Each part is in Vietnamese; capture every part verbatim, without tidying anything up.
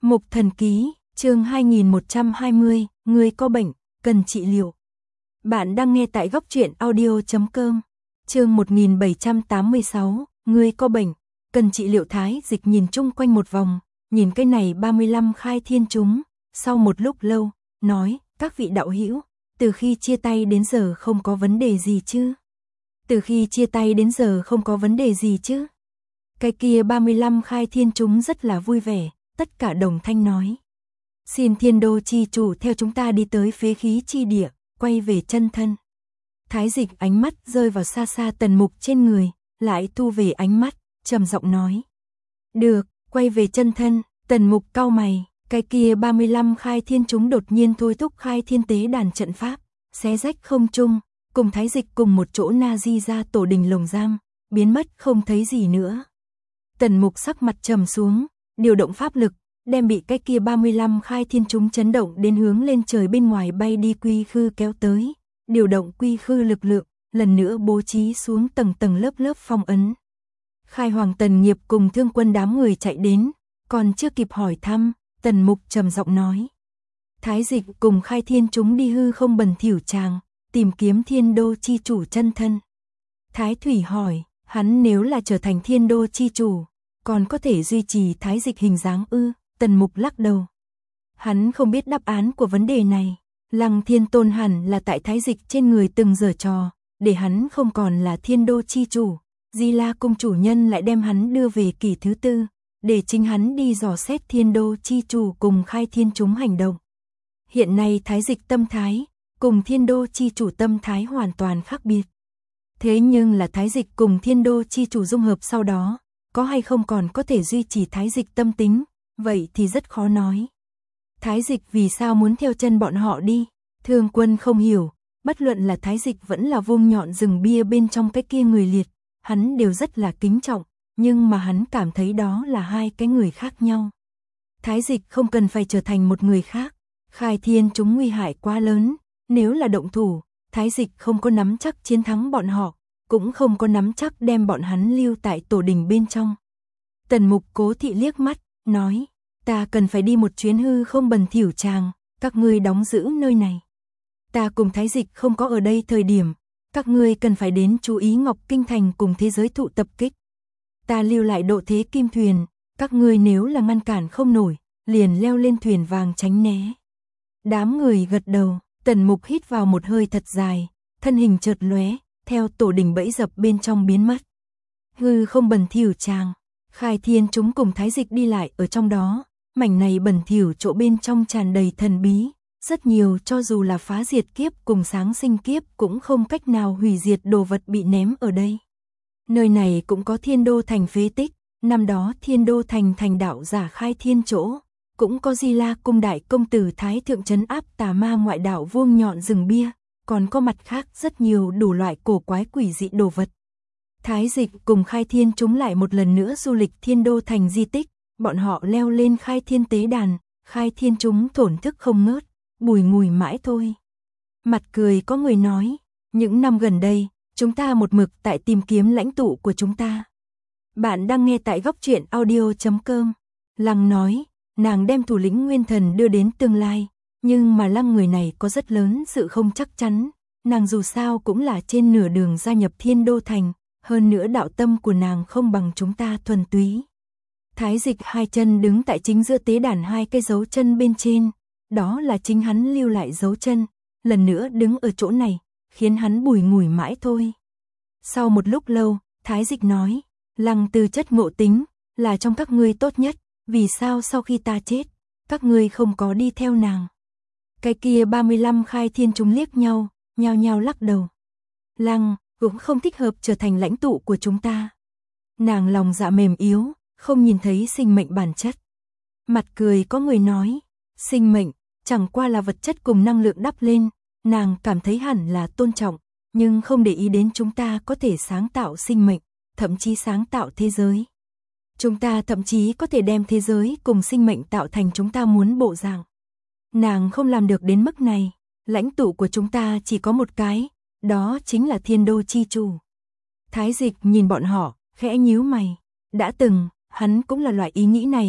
Mục Thần Ký, chương hai nghìn một trăm hai mươi, người có bệnh, cần trị liệu. Bạn đang nghe tại góc truyện audio chấm com. Chương một nghìn bảy trăm tám mươi sáu, người có bệnh, cần trị liệu. Thái Dịch nhìn chung quanh một vòng, nhìn cái này ba mươi lăm khai thiên chúng, sau một lúc lâu, nói, các vị đạo hữu, từ khi chia tay đến giờ không có vấn đề gì chứ? Từ khi chia tay đến giờ không có vấn đề gì chứ? Cái kia ba mươi lăm khai thiên chúng rất là vui vẻ, tất cả đồng thanh nói. Xin Thiên Đô chi chủ theo chúng ta đi tới phế khí chi địa, quay về chân thân. Thái Dịch ánh mắt rơi vào xa xa Tần Mục trên người, lại thu về ánh mắt, trầm giọng nói. Được, quay về chân thân. Tần Mục cau mày, cái kia ba mươi lăm khai thiên chúng đột nhiên thôi thúc khai thiên tế đàn trận pháp, xé rách không trung, cùng Thái Dịch cùng một chỗ na di ra tổ đình lồng giam, biến mất không thấy gì nữa. Tần Mục sắc mặt trầm xuống, điều động pháp lực, đem bị cái kia ba mươi lăm khai thiên chúng chấn động đến hướng lên trời bên ngoài bay đi quy khư kéo tới, điều động quy khư lực lượng, lần nữa bố trí xuống tầng tầng lớp lớp phong ấn. Khai Hoàng Tần Nghiệp cùng Thương Quân đám người chạy đến, còn chưa kịp hỏi thăm, Tần Mục trầm giọng nói. Thái Dịch cùng khai thiên chúng đi hư không bần thiểu tràng, tìm kiếm Thiên Đô chi chủ chân thân. Thái Thủy hỏi, hắn nếu là trở thành Thiên Đô chi chủ, còn có thể duy trì Thái Dịch hình dáng ư? Tần Mục lắc đầu. Hắn không biết đáp án của vấn đề này. Lăng Thiên Tôn hẳn là tại Thái Dịch trên người từng giở trò, để hắn không còn là Thiên Đô chi chủ. Di La Cung chủ nhân lại đem hắn đưa về kỳ thứ tư, để chính hắn đi dò xét Thiên Đô chi chủ cùng khai thiên chúng hành động. Hiện nay Thái Dịch tâm thái, cùng Thiên Đô chi chủ tâm thái hoàn toàn khác biệt. Thế nhưng là Thái Dịch cùng Thiên Đô chi chủ dung hợp sau đó, có hay không còn có thể duy trì Thái Dịch tâm tính, vậy thì rất khó nói. Thái Dịch vì sao muốn theo chân bọn họ đi? Thương Quân không hiểu, bất luận là Thái Dịch vẫn là Vung Nhọn rừng bia bên trong cái kia người liệt, hắn đều rất là kính trọng, nhưng mà hắn cảm thấy đó là hai cái người khác nhau. Thái Dịch không cần phải trở thành một người khác, khai thiên chúng nguy hại quá lớn, nếu là động thủ, Thái Dịch không có nắm chắc chiến thắng bọn họ, cũng không có nắm chắc đem bọn hắn lưu tại tổ đình bên trong. Tần Mục Cố thị liếc mắt, nói, ta cần phải đi một chuyến hư không bần thiểu tràng, các ngươi đóng giữ nơi này. Ta cùng Thái Dịch không có ở đây thời điểm, các ngươi cần phải đến chú ý Ngọc Kinh Thành cùng thế giới thụ tập kích. Ta lưu lại độ thế kim thuyền, các ngươi nếu là ngăn cản không nổi, liền leo lên thuyền vàng tránh né. Đám người gật đầu, Tần Mục hít vào một hơi thật dài, thân hình chợt lóe, theo tổ đình bẫy dập bên trong biến mất. Hư không bần thiểu tràng, khai thiên chúng cùng Thái Dịch đi lại ở trong đó, mảnh này bẩn thỉu chỗ bên trong tràn đầy thần bí, rất nhiều cho dù là phá diệt kiếp cùng sáng sinh kiếp cũng không cách nào hủy diệt đồ vật bị ném ở đây. Nơi này cũng có Thiên Đô thành phế tích, năm đó Thiên Đô thành thành đạo giả khai thiên chỗ, cũng có Di La Cung đại công tử Thái thượng trấn áp tà ma ngoại đạo Vuông Nhọn rừng bia, còn có mặt khác rất nhiều đủ loại cổ quái quỷ dị đồ vật. Thái Dịch cùng khai thiên chúng lại một lần nữa du lịch Thiên Đô thành di tích, bọn họ leo lên khai thiên tế đàn, khai thiên chúng thổn thức không ngớt, bùi ngùi mãi thôi. Mặt cười có người nói, những năm gần đây, chúng ta một mực tại tìm kiếm lãnh tụ của chúng ta. Bạn đang nghe tại góc truyện audio chấm com. Lăng nói, nàng đem thủ lĩnh Nguyên Thần đưa đến tương lai, nhưng mà Lăng người này có rất lớn sự không chắc chắn, nàng dù sao cũng là trên nửa đường gia nhập Thiên Đô thành. Hơn nữa đạo tâm của nàng không bằng chúng ta thuần túy. Thái Dịch hai chân đứng tại chính giữa tế đàn hai cái dấu chân bên trên, đó là chính hắn lưu lại dấu chân, lần nữa đứng ở chỗ này, khiến hắn bùi ngùi mãi thôi. Sau một lúc lâu, Thái Dịch nói, Lăng tư chất ngộ tính, là trong các ngươi tốt nhất, vì sao sau khi ta chết, các ngươi không có đi theo nàng? Cái kia ba mươi lăm khai thiên chúng liếc nhau, nhao nhao lắc đầu. Lăng cũng không thích hợp trở thành lãnh tụ của chúng ta. Nàng lòng dạ mềm yếu, không nhìn thấy sinh mệnh bản chất. Mặt cười có người nói, sinh mệnh chẳng qua là vật chất cùng năng lượng đắp lên, nàng cảm thấy hẳn là tôn trọng, nhưng không để ý đến chúng ta có thể sáng tạo sinh mệnh, thậm chí sáng tạo thế giới. Chúng ta thậm chí có thể đem thế giới cùng sinh mệnh tạo thành chúng ta muốn bộ dạng. Nàng không làm được đến mức này, lãnh tụ của chúng ta chỉ có một cái, đó chính là Thiên Đô chi chủ. Thái Dịch nhìn bọn họ, khẽ nhíu mày. Đã từng, hắn cũng là loại ý nghĩ này,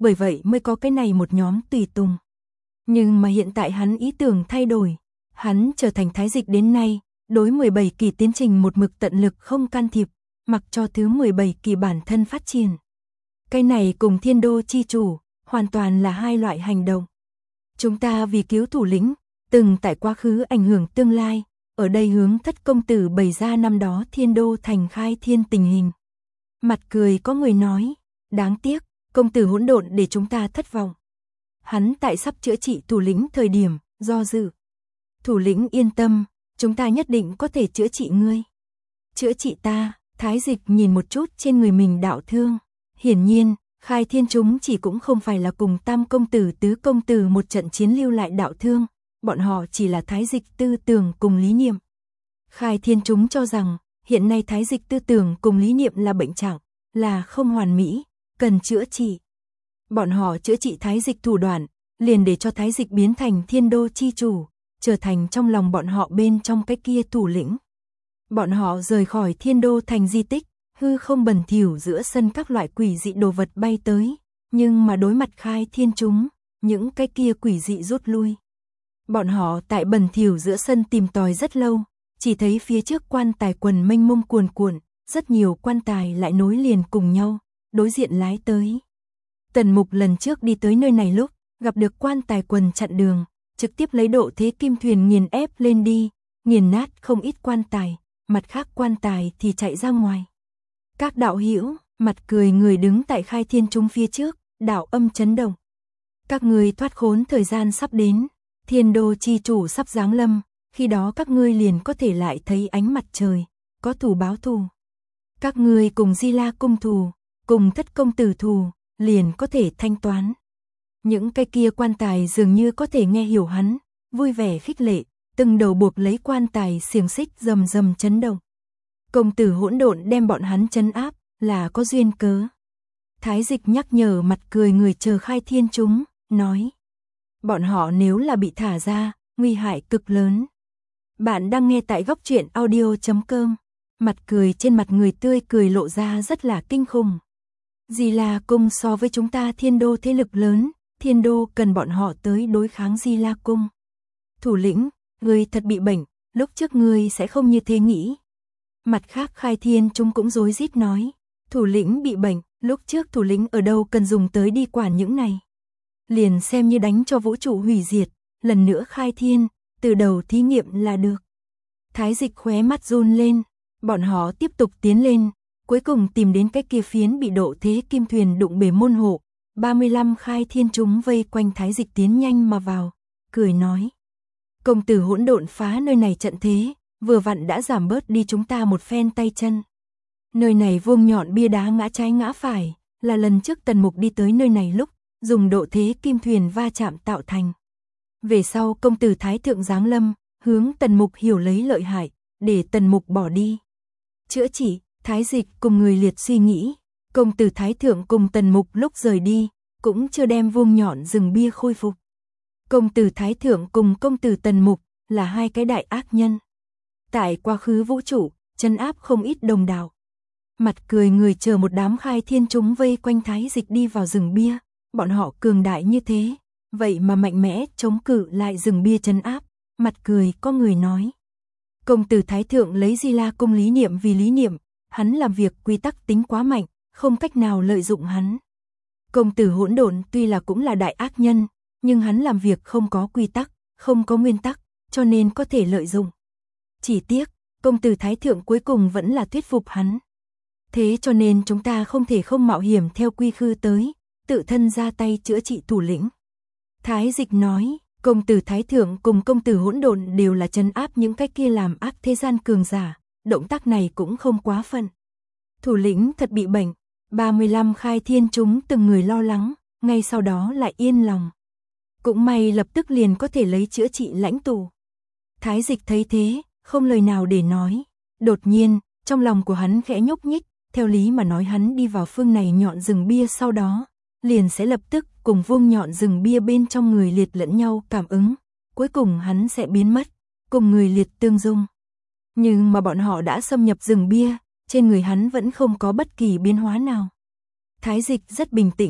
bởi vậy mới có cái này một nhóm tùy tùng. Nhưng mà hiện tại hắn ý tưởng thay đổi, hắn trở thành Thái Dịch đến nay, đối mười bảy kỳ tiến trình một mực tận lực không can thiệp, mặc cho thứ mười bảy kỳ bản thân phát triển. Cái này cùng Thiên Đô chi chủ, hoàn toàn là hai loại hành động. Chúng ta vì cứu thủ lĩnh, từng tại quá khứ ảnh hưởng tương lai, ở đây hướng Thất công tử bày ra năm đó Thiên Đô thành khai thiên tình hình. Mặt cười có người nói, đáng tiếc, công tử hỗn độn để chúng ta thất vọng. Hắn tại sắp chữa trị thủ lĩnh thời điểm, do dự. Thủ lĩnh yên tâm, chúng ta nhất định có thể chữa trị ngươi. Chữa trị ta, Thái Dịch nhìn một chút trên người mình đạo thương. Hiển nhiên, khai thiên chúng chỉ cũng không phải là cùng Tam công tử Tứ công tử một trận chiến lưu lại đạo thương, bọn họ chỉ là Thái Dịch tư tưởng cùng lý niệm. Khai thiên chúng cho rằng, hiện nay Thái Dịch tư tưởng cùng lý niệm là bệnh trạng, là không hoàn mỹ, cần chữa trị. Bọn họ chữa trị Thái Dịch thủ đoạn, liền để cho Thái Dịch biến thành Thiên Đô chi chủ, trở thành trong lòng bọn họ bên trong cái kia thủ lĩnh. Bọn họ rời khỏi Thiên Đô thành di tích, hư không bẩn thỉu giữa sân các loại quỷ dị đồ vật bay tới, nhưng mà đối mặt khai thiên chúng, những cái kia quỷ dị rút lui. Bọn họ tại bẩn thỉu giữa sân tìm tòi rất lâu, chỉ thấy phía trước quan tài quần mênh mông cuồn cuộn, rất nhiều quan tài lại nối liền cùng nhau, đối diện lái tới. Tần Mục lần trước đi tới nơi này lúc, gặp được quan tài quần chặn đường, trực tiếp lấy độ thế kim thuyền nghiền ép lên đi, nghiền nát không ít quan tài, mặt khác quan tài thì chạy ra ngoài. Các đạo hữu, mặt cười người đứng tại khai thiên chúng phía trước, đạo âm chấn động. Các ngươi thoát khốn thời gian sắp đến, Thiên Đô chi chủ sắp giáng lâm, khi đó các ngươi liền có thể lại thấy ánh mặt trời, có thù báo thù. Các ngươi cùng Di La cung thù, cùng Thất công tử thù, liền có thể thanh toán. Những cái kia quan tài dường như có thể nghe hiểu hắn, vui vẻ khích lệ, từng đầu buộc lấy quan tài xiềng xích rầm rầm chấn động. Công tử hỗn độn đem bọn hắn trấn áp, là có duyên cớ. Thái Dịch nhắc nhở mặt cười người chờ khai thiên chúng, nói. Bọn họ nếu là bị thả ra, nguy hại cực lớn. Bạn đang nghe tại góc truyện audio chấm com. Mặt cười trên mặt người tươi cười lộ ra rất là kinh khủng. Di La cung so với chúng ta Thiên Đô thế lực lớn, Thiên Đô cần bọn họ tới đối kháng Di La cung. Thủ lĩnh, ngươi thật bị bệnh, lúc trước ngươi sẽ không như thế nghĩ. Mặt khác khai thiên chúng cũng rối rít nói, thủ lĩnh bị bệnh, lúc trước thủ lĩnh ở đâu cần dùng tới đi quản những này. Liền xem như đánh cho vũ trụ hủy diệt, lần nữa khai thiên, từ đầu thí nghiệm là được. Thái Dịch khóe mắt run lên, bọn họ tiếp tục tiến lên, cuối cùng tìm đến cái kia phiến bị độ thế kim thuyền đụng bể môn hộ. ba mươi lăm khai thiên chúng vây quanh Thái Dịch tiến nhanh mà vào, cười nói. Công tử hỗn độn phá nơi này trận thế, vừa vặn đã giảm bớt đi chúng ta một phen tay chân. Nơi này vuông nhọn bia đá ngã trái ngã phải, là lần trước Tần Mục đi tới nơi này lúc, dùng độ thế kim thuyền va chạm tạo thành. Về sau công tử Thái Thượng giáng lâm, hướng Tần Mục hiểu lấy lợi hại, để Tần Mục bỏ đi. Chữa trị, Thái Dịch cùng người liệt suy nghĩ, công tử Thái Thượng cùng Tần Mục lúc rời đi, cũng chưa đem vuông nhọn rừng bia khôi phục. Công tử Thái Thượng cùng công tử Tần Mục là hai cái đại ác nhân. Tại quá khứ vũ trụ, trấn áp không ít đồng đạo. Mặt cười người chờ một đám khai thiên chúng vây quanh Thái Dịch đi vào rừng bia, bọn họ cường đại như thế, vậy mà mạnh mẽ chống cự lại rừng bia trấn áp. Mặt cười có người nói. Công tử Thái Thượng lấy Di La cung lý niệm vì lý niệm, hắn làm việc quy tắc tính quá mạnh, không cách nào lợi dụng hắn. Công tử hỗn độn tuy là cũng là đại ác nhân, nhưng hắn làm việc không có quy tắc, không có nguyên tắc, cho nên có thể lợi dụng. Chỉ tiếc, công tử Thái Thượng cuối cùng vẫn là thuyết phục hắn. Thế cho nên chúng ta không thể không mạo hiểm theo quy khư tới, tự thân ra tay chữa trị thủ lĩnh. Thái Dịch nói, công tử Thái Thượng cùng công tử hỗn độn đều là trấn áp những cái kia làm ác thế gian cường giả, động tác này cũng không quá phận. Thủ lĩnh thật bị bệnh, ba mươi lăm khai thiên chúng từng người lo lắng, ngay sau đó lại yên lòng. Cũng may lập tức liền có thể lấy chữa trị lãnh tụ. Thái Dịch thấy thế, không lời nào để nói. Đột nhiên, trong lòng của hắn khẽ nhúc nhích, theo lý mà nói hắn đi vào phương này nhọn rừng bia sau đó, liền sẽ lập tức cùng vuông nhọn rừng bia bên trong người liệt lẫn nhau cảm ứng, cuối cùng hắn sẽ biến mất, cùng người liệt tương dung. Nhưng mà bọn họ đã xâm nhập rừng bia, trên người hắn vẫn không có bất kỳ biến hóa nào. Thái Dịch rất bình tĩnh,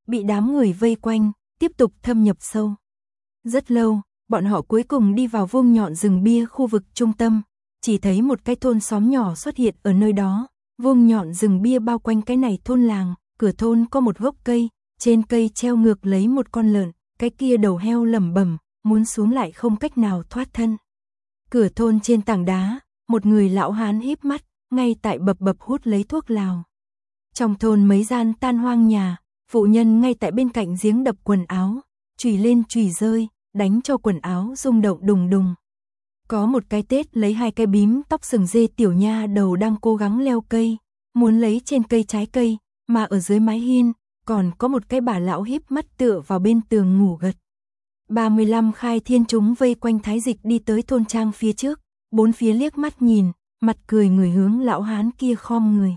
bị đám người vây quanh, tiếp tục thâm nhập sâu. Rất lâu, bọn họ cuối cùng đi vào vuông nhọn rừng bia khu vực trung tâm, chỉ thấy một cái thôn xóm nhỏ xuất hiện ở nơi đó. Vuông nhọn rừng bia bao quanh cái này thôn làng, cửa thôn có một gốc cây, trên cây treo ngược lấy một con lợn, cái kia đầu heo lẩm bẩm, muốn xuống lại không cách nào thoát thân. Cửa thôn trên tảng đá, một người lão hán híp mắt, ngay tại bập bập hút lấy thuốc lào. Trong thôn mấy gian tan hoang nhà, phụ nhân ngay tại bên cạnh giếng đập quần áo, chùy lên chùy rơi, đánh cho quần áo rung động đùng đùng. Có một cái Tết lấy hai cái bím tóc sừng dê tiểu nha đầu đang cố gắng leo cây, muốn lấy trên cây trái cây, mà ở dưới mái hiên, còn có một cái bà lão híp mắt tựa vào bên tường ngủ gật. ba mươi lăm khai thiên chúng vây quanh Thái Dịch đi tới thôn trang phía trước, bốn phía liếc mắt nhìn, mặt cười người hướng lão hán kia khom người.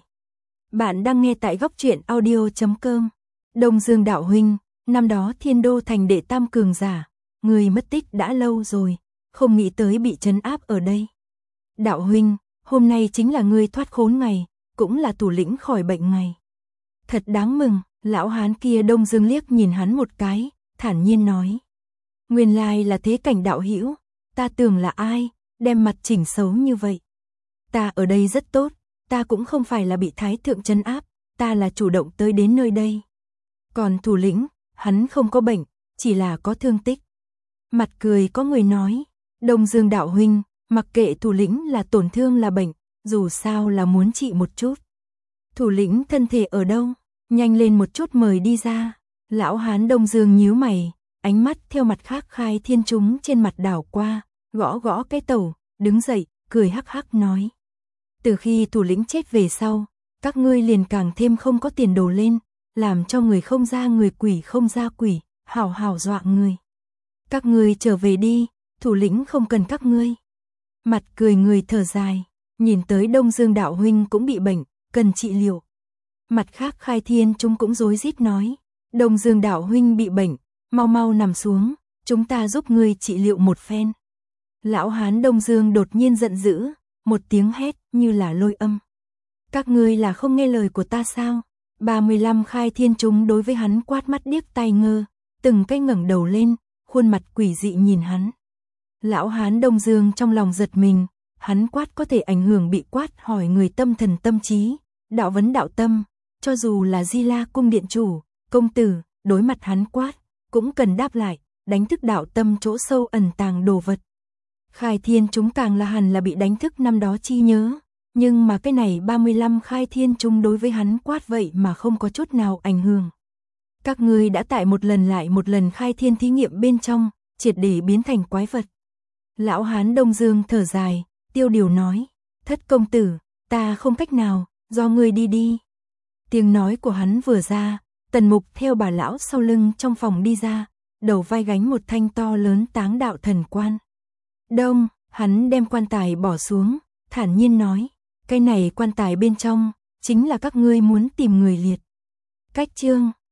Bạn đang nghe tại góc truyện audio chấm com. Đông Dương đạo huynh, năm đó Thiên Đô thành đệ tam cường giả, người mất tích đã lâu rồi, không nghĩ tới bị trấn áp ở đây. Đạo huynh, hôm nay chính là người thoát khốn ngày, cũng là thủ lĩnh khỏi bệnh ngày. Thật đáng mừng, lão hán kia Đông Dương liếc nhìn hắn một cái, thản nhiên nói. Nguyên lai là thế cảnh đạo hữu, ta tưởng là ai, đem mặt chỉnh xấu như vậy. Ta ở đây rất tốt, ta cũng không phải là bị thái thượng trấn áp, ta là chủ động tới đến nơi đây. Còn thủ lĩnh, hắn không có bệnh, chỉ là có thương tích. Mặt cười có người nói, Đông Dương đạo huynh, mặc kệ thủ lĩnh là tổn thương là bệnh, dù sao là muốn trị một chút. Thủ lĩnh thân thể ở đâu, nhanh lên một chút mời đi ra. Lão hán Đông Dương nhíu mày, ánh mắt theo mặt khác khai thiên chúng trên mặt đảo qua, gõ gõ cái tẩu, đứng dậy, cười hắc hắc nói. Từ khi thủ lĩnh chết về sau, các ngươi liền càng thêm không có tiền đồ lên, làm cho người không ra người quỷ không ra quỷ, hảo hảo dọa người. Các ngươi trở về đi, thủ lĩnh không cần các ngươi. Mặt cười người thở dài, nhìn tới Đông Dương đạo huynh cũng bị bệnh, cần trị liệu. Mặt khác khai thiên chúng cũng rối rít nói, Đông Dương đạo huynh bị bệnh, mau mau nằm xuống, chúng ta giúp ngươi trị liệu một phen. Lão hán Đông Dương đột nhiên giận dữ, một tiếng hét như là lôi âm. Các ngươi là không nghe lời của ta sao? ba mươi lăm khai thiên chúng đối với hắn quát mắt điếc tai ngơ, từng cái ngẩng đầu lên, khuôn mặt quỷ dị nhìn hắn. Lão hán Đông Dương trong lòng giật mình, hắn quát có thể ảnh hưởng bị quát hỏi người tâm thần tâm trí, đạo vấn đạo tâm, cho dù là Di La cung điện chủ, công tử, đối mặt hắn quát, cũng cần đáp lại, đánh thức đạo tâm chỗ sâu ẩn tàng đồ vật. Khai thiên chúng càng là hẳn là bị đánh thức năm đó chi nhớ, nhưng mà cái này ba mươi lăm khai thiên chúng đối với hắn quát vậy mà không có chút nào ảnh hưởng. Các ngươi đã tại một lần lại một lần khai thiên thí nghiệm bên trong, triệt để biến thành quái vật. Lão hán Đông Dương thở dài, tiêu điều nói, thất công tử, ta không cách nào, do ngươi đi đi. Tiếng nói của hắn vừa ra, Tần Mục theo bà lão sau lưng trong phòng đi ra, đầu vai gánh một thanh to lớn táng đạo thần quan. Đông, hắn đem quan tài bỏ xuống, thản nhiên nói, cái này quan tài bên trong, chính là các ngươi muốn tìm người liệt. Cách chương